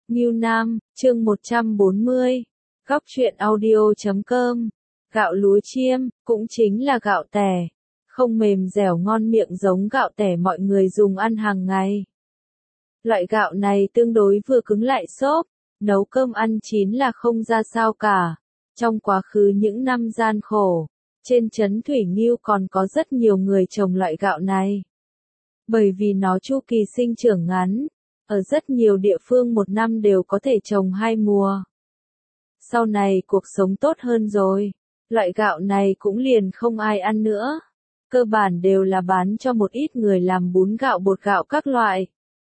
Ngưu Nam, chương 140. Góc truyện audio.com. Gạo lúa chiêm, cũng chính là gạo tẻ, không mềm dẻo ngon miệng giống gạo tẻ mọi người dùng ăn hàng ngày. Loại gạo này tương đối vừa cứng lại xốp, nấu cơm ăn chín là không ra sao cả. Trong quá khứ những năm gian khổ, trên trấn Thủy Ngưu còn có rất nhiều người trồng loại gạo này. Bởi vì nó chu kỳ sinh trưởng ngắn, ở rất nhiều địa phương một năm đều có thể trồng 2 mùa. Sau này cuộc sống tốt hơn rồi, loại gạo này cũng liền không ai ăn nữa. Cơ bản đều là bán cho một ít người làm bún gạo bột gạo các loại.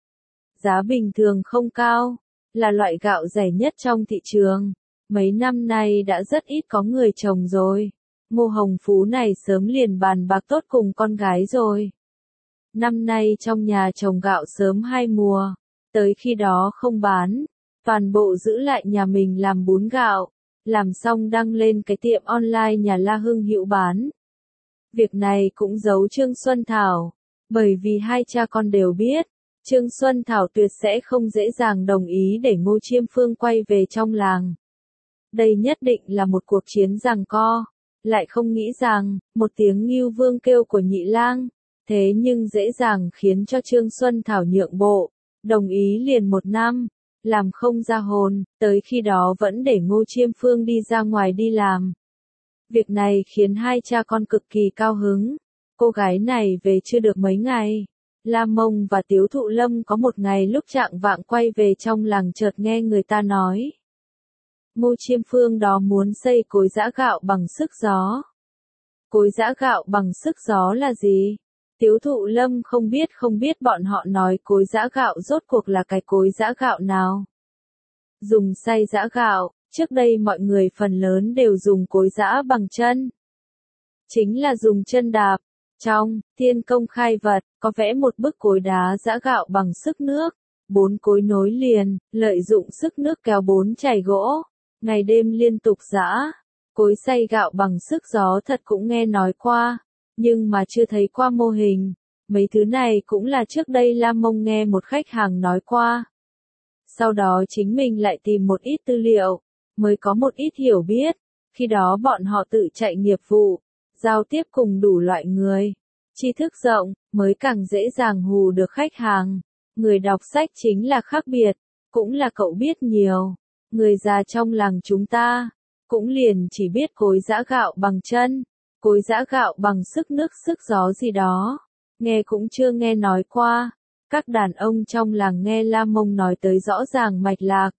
Giá bình thường không cao, là loại gạo rẻ nhất trong thị trường. Mấy năm nay đã rất ít có người trồng rồi. Ngô Hồng Phú này sớm liền bàn bạc tốt cùng con gái rồi. Năm nay trong nhà trồng gạo sớm 2 mùa, tới khi đó không bán, toàn bộ giữ lại nhà mình làm bún gạo, làm xong đăng lên cái tiệm online nhà La Hưng Hữu bán. Việc này cũng giấu Trương Xuân Thảo, bởi vì hai cha con đều biết, Trương Xuân Thảo tuyệt sẽ không dễ dàng đồng ý để Ngô Chiêm Phương quay về trong làng. Đây nhất định là một cuộc chiến giằng co, lại không nghĩ rằng, một tiếng Ngưu Vương kêu của Nhị Lang, thế nhưng dễ dàng khiến cho Trương Xuân Thảo nhượng bộ, đồng ý liền 1 năm, làm không ra hồn, tới khi đó vẫn để Ngô Chiêm Phương đi ra ngoài đi làm. Việc này khiến hai cha con cực kỳ cao hứng. Cô gái này về chưa được mấy ngày, La Mông và Tiếu Thụ Lâm có một ngày lúc trạng vạng quay về trong làng chợt nghe người ta nói. Ngô Chiêm Phương đó muốn xây cối giã gạo bằng sức gió. Cối giã gạo bằng sức gió là gì? Tiếu Thụ Lâm không biết bọn họ nói cối giã gạo rốt cuộc là cái cối giã gạo nào. Dùng xay giã gạo, trước đây mọi người phần lớn đều dùng cối giã bằng chân. Chính là dùng chân đạp. Trong Thiên Công Khai Vật, có vẽ một bức cối đá giã gạo bằng sức nước, 4 cối nối liền, lợi dụng sức nước kéo 4 chày gỗ, ngày đêm liên tục giã. Cối xay gạo bằng sức gió thật cũng nghe nói qua, nhưng mà chưa thấy qua mô hình. Mấy thứ này cũng là trước đây La Mông nghe một khách hàng nói qua. Sau đó chính mình lại tìm một ít tư liệu, mới có một ít hiểu biết. Khi đó bọn họ tự chạy nghiệp vụ, giao tiếp cùng đủ loại người. Tri thức rộng, mới càng dễ dàng hù được khách hàng. Người đọc sách chính là khác biệt, cũng là cậu biết nhiều. Người già trong làng chúng ta, cũng liền chỉ biết cối giã gạo bằng chân, cối giã gạo bằng sức nước sức gió gì đó. Nghe cũng chưa nghe nói qua. Các đàn ông trong làng nghe La Mông nói tới rõ ràng mạch lạc,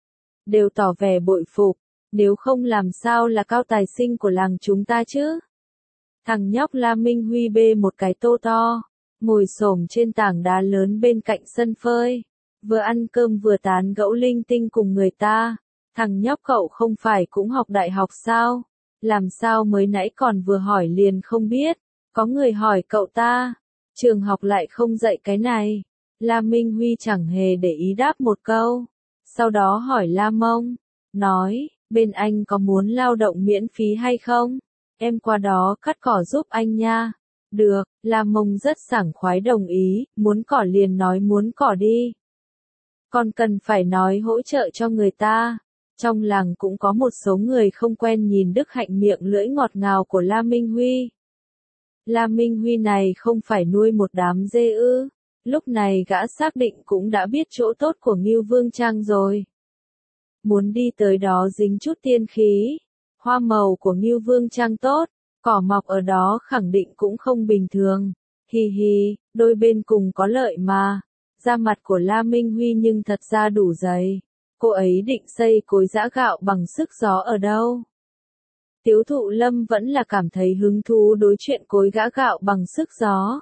đều tỏ vẻ bội phục, nếu không làm sao là cao tài sinh của làng chúng ta chứ. Thằng nhóc La Minh Huy bê một cái tô to, ngồi xổm trên tảng đá lớn bên cạnh sân phơi, vừa ăn cơm vừa tán gẫu linh tinh cùng người ta. Thằng nhóc cậu không phải cũng học đại học sao? Làm sao mới nãy còn vừa hỏi liền không biết, có người hỏi cậu ta, trường học lại không dạy cái này. La Minh Huy chẳng hề để ý đáp một câu, sau đó hỏi La Mông, nói, bên anh có muốn lao động miễn phí hay không? Em qua đó cắt cỏ giúp anh nha. Được, La Mông rất sảng khoái đồng ý, muốn cỏ liền nói muốn cỏ đi. Còn cần phải nói hỗ trợ cho người ta. Trong làng cũng có một số người không quen nhìn đức hạnh miệng lưỡi ngọt ngào của La Minh Huy. La Minh Huy này không phải nuôi một đám dê ư. Lúc này gã xác định cũng đã biết chỗ tốt của Ngưu Vương Trang rồi. Muốn đi tới đó dính chút tiên khí. Hoa màu của Ngưu Vương Trang tốt, cỏ mọc ở đó khẳng định cũng không bình thường. Hi hi, đôi bên cùng có lợi mà. Da mặt của La Minh Huy nhưng thật ra đủ dày. Cô ấy định xây cối giã gạo bằng sức gió ở đâu? Tiếu Thụ Lâm vẫn là cảm thấy hứng thú đối chuyện cối giã gạo bằng sức gió.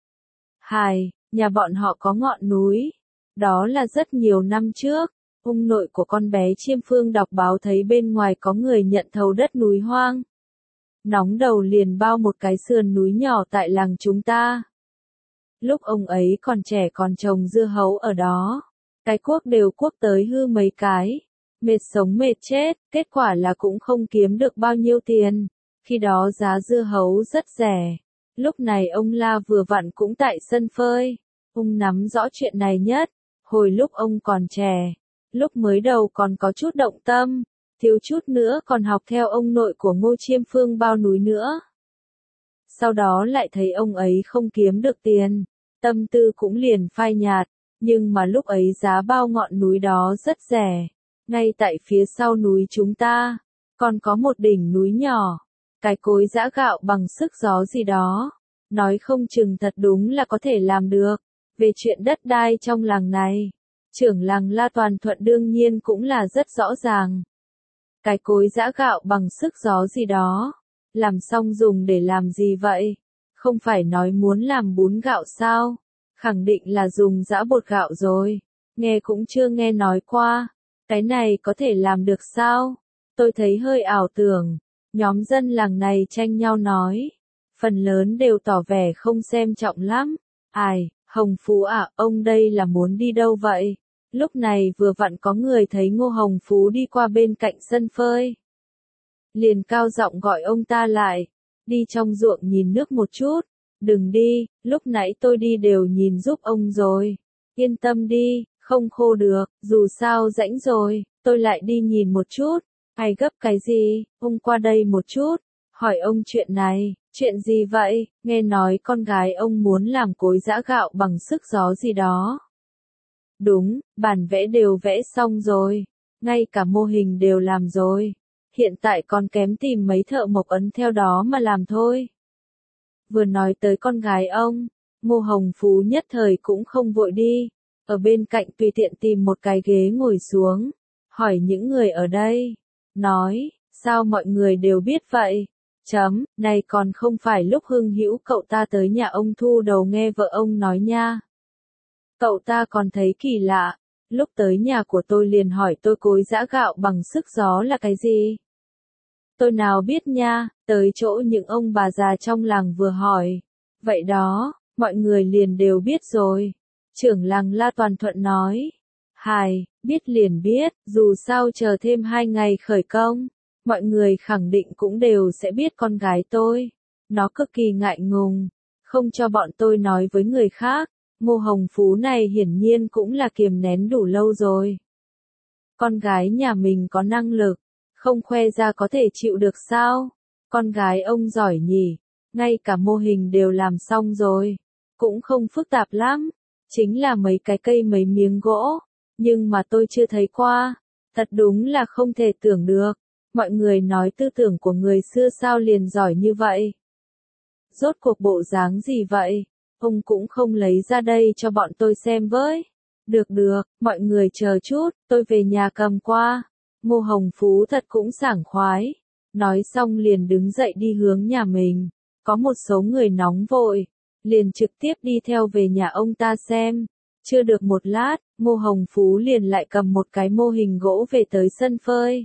Hài, nhà bọn họ có ngọn núi. Đó là rất nhiều năm trước, ông nội của con bé Chiêm Phương đọc báo thấy bên ngoài có người nhận thầu đất núi hoang. Nóng đầu liền bao một cái sườn núi nhỏ tại làng chúng ta. Lúc ông ấy còn trẻ còn trồng dưa hấu ở đó. Cái cuốc đều cuốc tới hư mấy cái. Mệt sống mệt chết, kết quả là cũng không kiếm được bao nhiêu tiền. Khi đó giá dưa hấu rất rẻ. Lúc này ông La vừa vặn cũng tại sân phơi. Ông nắm rõ chuyện này nhất. Hồi lúc ông còn trẻ, lúc mới đầu còn có chút động tâm, thiếu chút nữa còn học theo ông nội của Ngô Chiêm Phương bao núi nữa. Sau đó lại thấy ông ấy không kiếm được tiền, tâm tư cũng liền phai nhạt, nhưng mà lúc ấy giá bao ngọn núi đó rất rẻ, ngay tại phía sau núi chúng ta, còn có một đỉnh núi nhỏ, cái cối giã gạo bằng sức gió gì đó, nói không chừng thật đúng là có thể làm được. Về chuyện đất đai trong làng này, trưởng làng La Toàn Thuận đương nhiên cũng là rất rõ ràng. Cái cối giã gạo bằng sức gió gì đó, làm xong dùng để làm gì vậy? Không phải nói muốn làm bún gạo sao? Khẳng định là dùng giã bột gạo rồi. Nghe cũng chưa nghe nói qua. Cái này có thể làm được sao? Tôi thấy hơi ảo tưởng. Nhóm dân làng này tranh nhau nói. Phần lớn đều tỏ vẻ không xem trọng lắm. Ai, Hồng Phú à, ông đây là muốn đi đâu vậy? Lúc này vừa vặn có người thấy Ngô Hồng Phú đi qua bên cạnh sân phơi. Liền cao giọng gọi ông ta lại. Đi trong ruộng nhìn nước một chút. Đừng đi, lúc nãy tôi đi đều nhìn giúp ông rồi. Yên tâm đi, không khô được, dù sao rãnh rồi, tôi lại đi nhìn một chút. Ai gấp cái gì, ông qua đây một chút. Hỏi ông chuyện này, chuyện gì vậy, nghe nói con gái ông muốn làm cối giã gạo bằng sức gió gì đó. Đúng, bản vẽ đều vẽ xong rồi, ngay cả mô hình đều làm rồi. Hiện tại còn kém tìm mấy thợ mộc ấn theo đó mà làm thôi. Vừa nói tới con gái ông, Ngô Hồng Phú nhất thời cũng không vội đi, ở bên cạnh tùy tiện tìm một cái ghế ngồi xuống, hỏi những người ở đây, nói, sao mọi người đều biết vậy? Này còn không phải lúc Hưng Hữu cậu ta tới nhà ông thu đầu nghe vợ ông nói nha. Cậu ta còn thấy kỳ lạ, lúc tới nhà của tôi liền hỏi tôi cối giã gạo bằng sức gió là cái gì? Tôi nào biết nha, tới chỗ những ông bà già trong làng vừa hỏi. Vậy đó, mọi người liền đều biết rồi. Trưởng làng La Toàn Thuận nói. Biết liền biết, dù sao chờ thêm 2 ngày khởi công, mọi người khẳng định cũng đều sẽ biết con gái tôi. Nó cực kỳ ngại ngùng, không cho bọn tôi nói với người khác. Ngô Hồng Phú này hiển nhiên cũng là kiềm nén đủ lâu rồi. Con gái nhà mình có năng lực, không khoe ra có thể chịu được sao? Con gái ông giỏi nhỉ, ngay cả mô hình đều làm xong rồi. Cũng không phức tạp lắm, chính là mấy cái cây mấy miếng gỗ, nhưng mà tôi chưa thấy qua. Thật đúng là không thể tưởng được, mọi người nói tư tưởng của người xưa sao liền giỏi như vậy. Rốt cuộc bộ dáng gì vậy? Ông cũng không lấy ra đây cho bọn tôi xem với. Được, mọi người chờ chút, tôi về nhà cầm qua. Ngô Hồng Phú thật cũng sảng khoái. Nói xong liền đứng dậy đi hướng nhà mình. Có một số người nóng vội, liền trực tiếp đi theo về nhà ông ta xem. Chưa được một lát, Ngô Hồng Phú liền lại cầm một cái mô hình gỗ về tới sân phơi.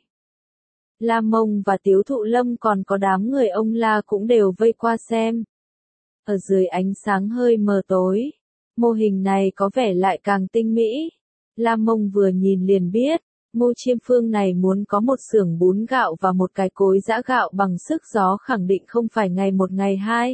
La Mông và Tiếu Thụ Lâm còn có đám người ông La cũng đều vây qua xem. Ở dưới ánh sáng hơi mờ tối, mô hình này có vẻ lại càng tinh mỹ. La Mông vừa nhìn liền biết, Ngô Chiêm Phương này muốn có một xưởng bún gạo và một cái cối giã gạo bằng sức gió khẳng định không phải ngày một ngày hai.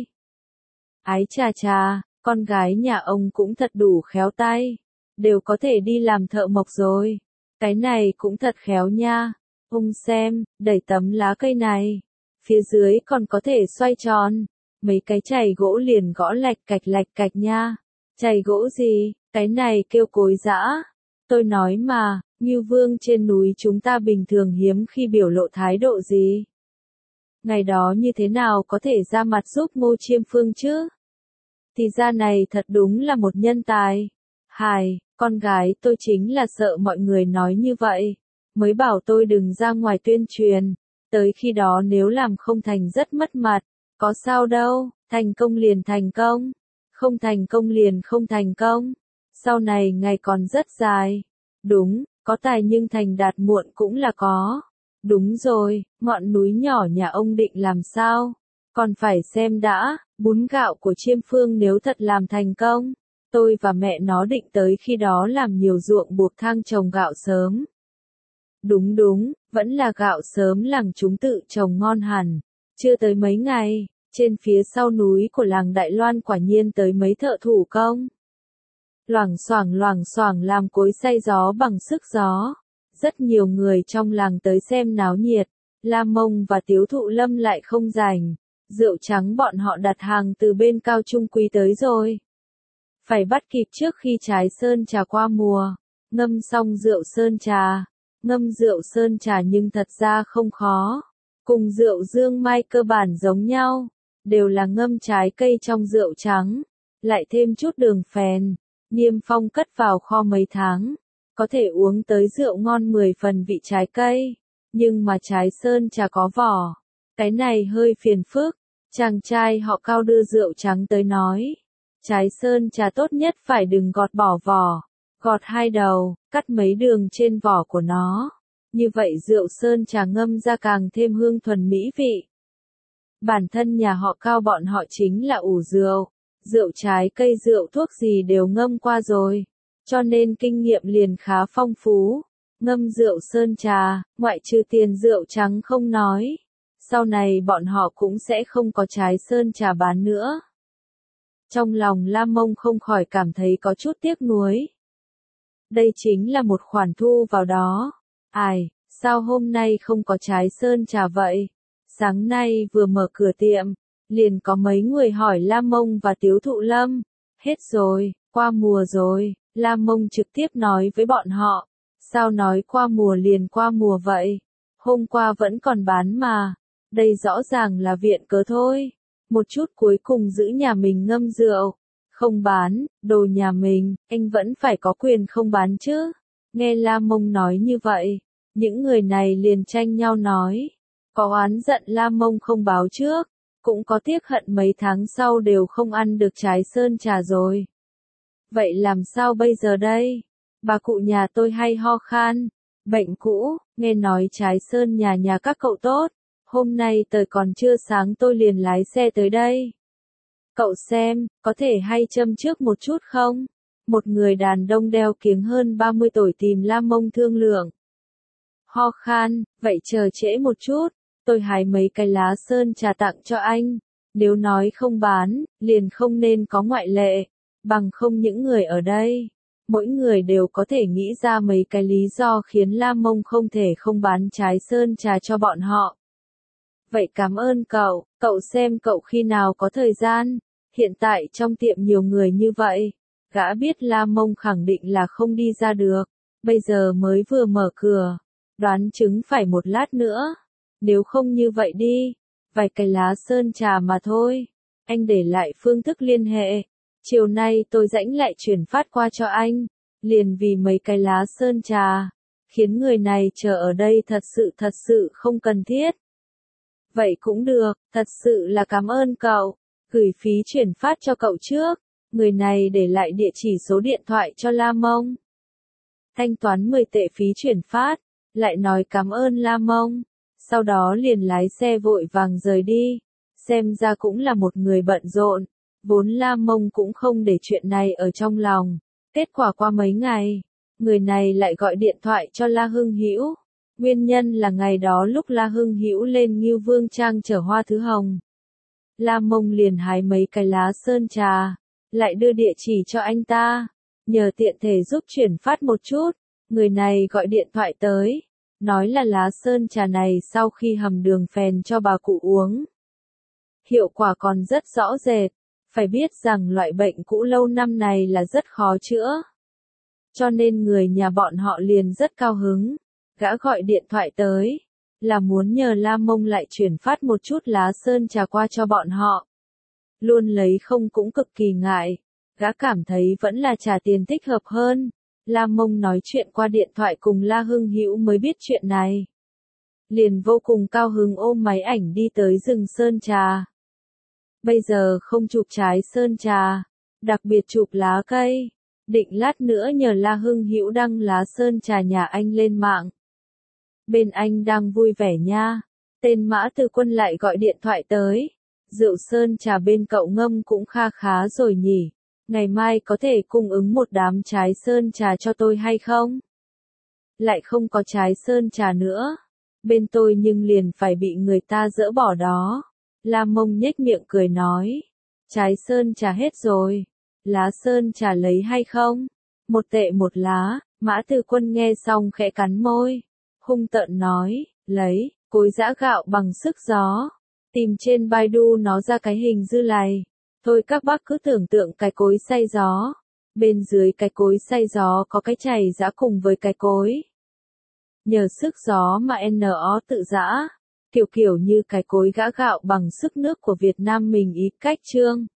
Ái chà, con gái nhà ông cũng thật đủ khéo tay, đều có thể đi làm thợ mộc rồi. Cái này cũng thật khéo nha. Ông xem, đẩy tấm lá cây này, phía dưới còn có thể xoay tròn. Mấy cái chày gỗ liền gõ lạch cạch nha. Chày gỗ gì, cái này kêu cối giã. Tôi nói mà, Ngưu Vương trên núi chúng ta bình thường hiếm khi biểu lộ thái độ gì. Ngày đó như thế nào có thể ra mặt giúp Ngô Chiêm Phương chứ? Thì ra này thật đúng là một nhân tài. Con gái tôi chính là sợ mọi người nói như vậy, mới bảo tôi đừng ra ngoài tuyên truyền. Tới khi đó nếu làm không thành rất mất mặt. Có sao đâu, thành công liền thành công, không thành công liền không thành công. Sau này ngày còn rất dài. Đúng, có tài nhưng thành đạt muộn cũng là có. Đúng rồi, ngọn núi nhỏ nhà ông định làm sao? Còn phải xem đã, bún gạo của Chiêm Phương nếu thật làm thành công, tôi và mẹ nó định tới khi đó làm nhiều ruộng buộc thang trồng gạo sớm. Đúng, vẫn là gạo sớm làng chúng tự trồng ngon hẳn. Chưa tới mấy ngày, trên phía sau núi của làng Đại Loan quả nhiên tới mấy thợ thủ công. Loảng xoảng làm cối xay gió bằng sức gió. Rất nhiều người trong làng tới xem náo nhiệt, La Mông và Tiếu Thụ Lâm lại không rảnh, rượu trắng bọn họ đặt hàng từ bên Cao Trung Quý tới rồi. Phải bắt kịp trước khi trái sơn trà qua mùa, ngâm xong rượu sơn trà. Ngâm rượu sơn trà nhưng thật ra không khó, cùng rượu dương mai cơ bản giống nhau, đều là ngâm trái cây trong rượu trắng, lại thêm chút đường phèn, niêm phong cất vào kho mấy tháng, có thể uống tới rượu ngon 10 phần vị trái cây, nhưng mà trái sơn trà có vỏ, cái này hơi phiền phức. Chàng trai họ Cao đưa rượu trắng tới nói, trái sơn trà tốt nhất phải đừng gọt bỏ vỏ, gọt hai đầu, cắt mấy đường trên vỏ của nó, như vậy rượu sơn trà ngâm ra càng thêm hương thuần mỹ vị. Bản thân nhà họ Cao bọn họ chính là ủ rượu, rượu trái cây rượu thuốc gì đều ngâm qua rồi, cho nên kinh nghiệm liền khá phong phú. Ngâm rượu sơn trà, ngoại trừ tiền rượu trắng không nói, sau này bọn họ cũng sẽ không có trái sơn trà bán nữa. Trong lòng La Mông không khỏi cảm thấy có chút tiếc nuối. Đây chính là một khoản thu vào đó. Ai, sao hôm nay không có trái sơn trà vậy? Sáng nay vừa mở cửa tiệm, liền có mấy người hỏi La Mông và Tiếu Thụ Lâm. Hết rồi, qua mùa rồi, La Mông trực tiếp nói với bọn họ. Sao nói qua mùa liền qua mùa vậy? Hôm qua vẫn còn bán mà. Đây rõ ràng là viện cớ thôi. Một chút cuối cùng giữ nhà mình ngâm rượu. Không bán, đồ nhà mình, anh vẫn phải có quyền không bán chứ. Nghe La Mông nói như vậy, những người này liền tranh nhau nói. Có oán giận La Mông không báo trước, cũng có tiếc hận mấy tháng sau đều không ăn được trái sơn trà rồi. Vậy làm sao bây giờ đây? Bà cụ nhà tôi hay ho khan, bệnh cũ, nghe nói trái sơn nhà các cậu tốt. Hôm nay trời còn chưa sáng tôi liền lái xe tới đây. Cậu xem, có thể hay châm trước một chút không? Một người đàn ông đeo kiếng hơn 30 tuổi tìm La Mông thương lượng. Ho khan, vậy chờ trễ một chút, tôi hái mấy cái lá sơn trà tặng cho anh. Nếu nói không bán, liền không nên có ngoại lệ, bằng không những người ở đây. Mỗi người đều có thể nghĩ ra mấy cái lý do khiến La Mông không thể không bán trái sơn trà cho bọn họ. Vậy cảm ơn cậu xem cậu khi nào có thời gian. Hiện tại trong tiệm nhiều người như vậy, gã biết La Mông khẳng định là không đi ra được, bây giờ mới vừa mở cửa, đoán chứng phải một lát nữa. Nếu không như vậy đi, vài cái lá sơn trà mà thôi, anh để lại phương thức liên hệ, chiều nay tôi rãnh lại chuyển phát qua cho anh, liền vì mấy cái lá sơn trà, khiến người này chờ ở đây thật sự không cần thiết. Vậy cũng được, thật sự là cảm ơn cậu. Gửi phí chuyển phát cho cậu trước. Người này để lại địa chỉ số điện thoại cho La Mông. Thanh toán 10 tệ phí chuyển phát, lại nói cảm ơn La Mông. Sau đó liền lái xe vội vàng rời đi. Xem ra cũng là một người bận rộn. Vốn La Mông cũng không để chuyện này ở trong lòng. Kết quả qua mấy ngày, người này lại gọi điện thoại cho La Hưng Hữu. Nguyên nhân là ngày đó lúc La Hưng Hữu lên Ngưu Vương Trang chở hoa thứ hồng. La Mông liền hái mấy cái lá sơn trà, lại đưa địa chỉ cho anh ta, nhờ tiện thể giúp chuyển phát một chút. Người này gọi điện thoại tới, nói là lá sơn trà này sau khi hầm đường phèn cho bà cụ uống, hiệu quả còn rất rõ rệt. Phải biết rằng loại bệnh cũ lâu năm này là rất khó chữa, cho nên người nhà bọn họ liền rất cao hứng. Gã gọi điện thoại tới, là muốn nhờ La Mông lại chuyển phát một chút lá sơn trà qua cho bọn họ. Luôn lấy không cũng cực kỳ ngại, gã cảm thấy vẫn là trả tiền thích hợp hơn. La Mông nói chuyện qua điện thoại cùng La Hưng Hữu mới biết chuyện này. Liền vô cùng cao hứng ôm máy ảnh đi tới rừng sơn trà. Bây giờ không chụp trái sơn trà, đặc biệt chụp lá cây. Định lát nữa nhờ La Hưng Hữu đăng lá sơn trà nhà anh lên mạng. Bên anh đang vui vẻ nha. Tên Mã Từ Quân lại gọi điện thoại tới. Rượu sơn trà bên cậu ngâm cũng kha khá rồi nhỉ. Ngày mai có thể cung ứng một đám trái sơn trà cho tôi hay không? Lại không có trái sơn trà nữa. Bên tôi nhưng liền phải bị người ta dỡ bỏ đó. La Mông nhếch miệng cười nói. Trái sơn trà hết rồi. Lá sơn trà lấy hay không? 1 tệ 1 lá, Mã Từ Quân nghe xong khẽ cắn môi, hung tợn nói, lấy, cối giã gạo bằng sức gió. Tìm trên Baidu nó ra cái hình dư lầy. Thôi các bác cứ tưởng tượng cái cối xay gió. Bên dưới cái cối xay gió có cái chày giã cùng với cái cối. Nhờ sức gió mà NO tự giã. Kiểu kiểu như cái cối gã gạo bằng sức nước của Việt Nam mình ý cách trương.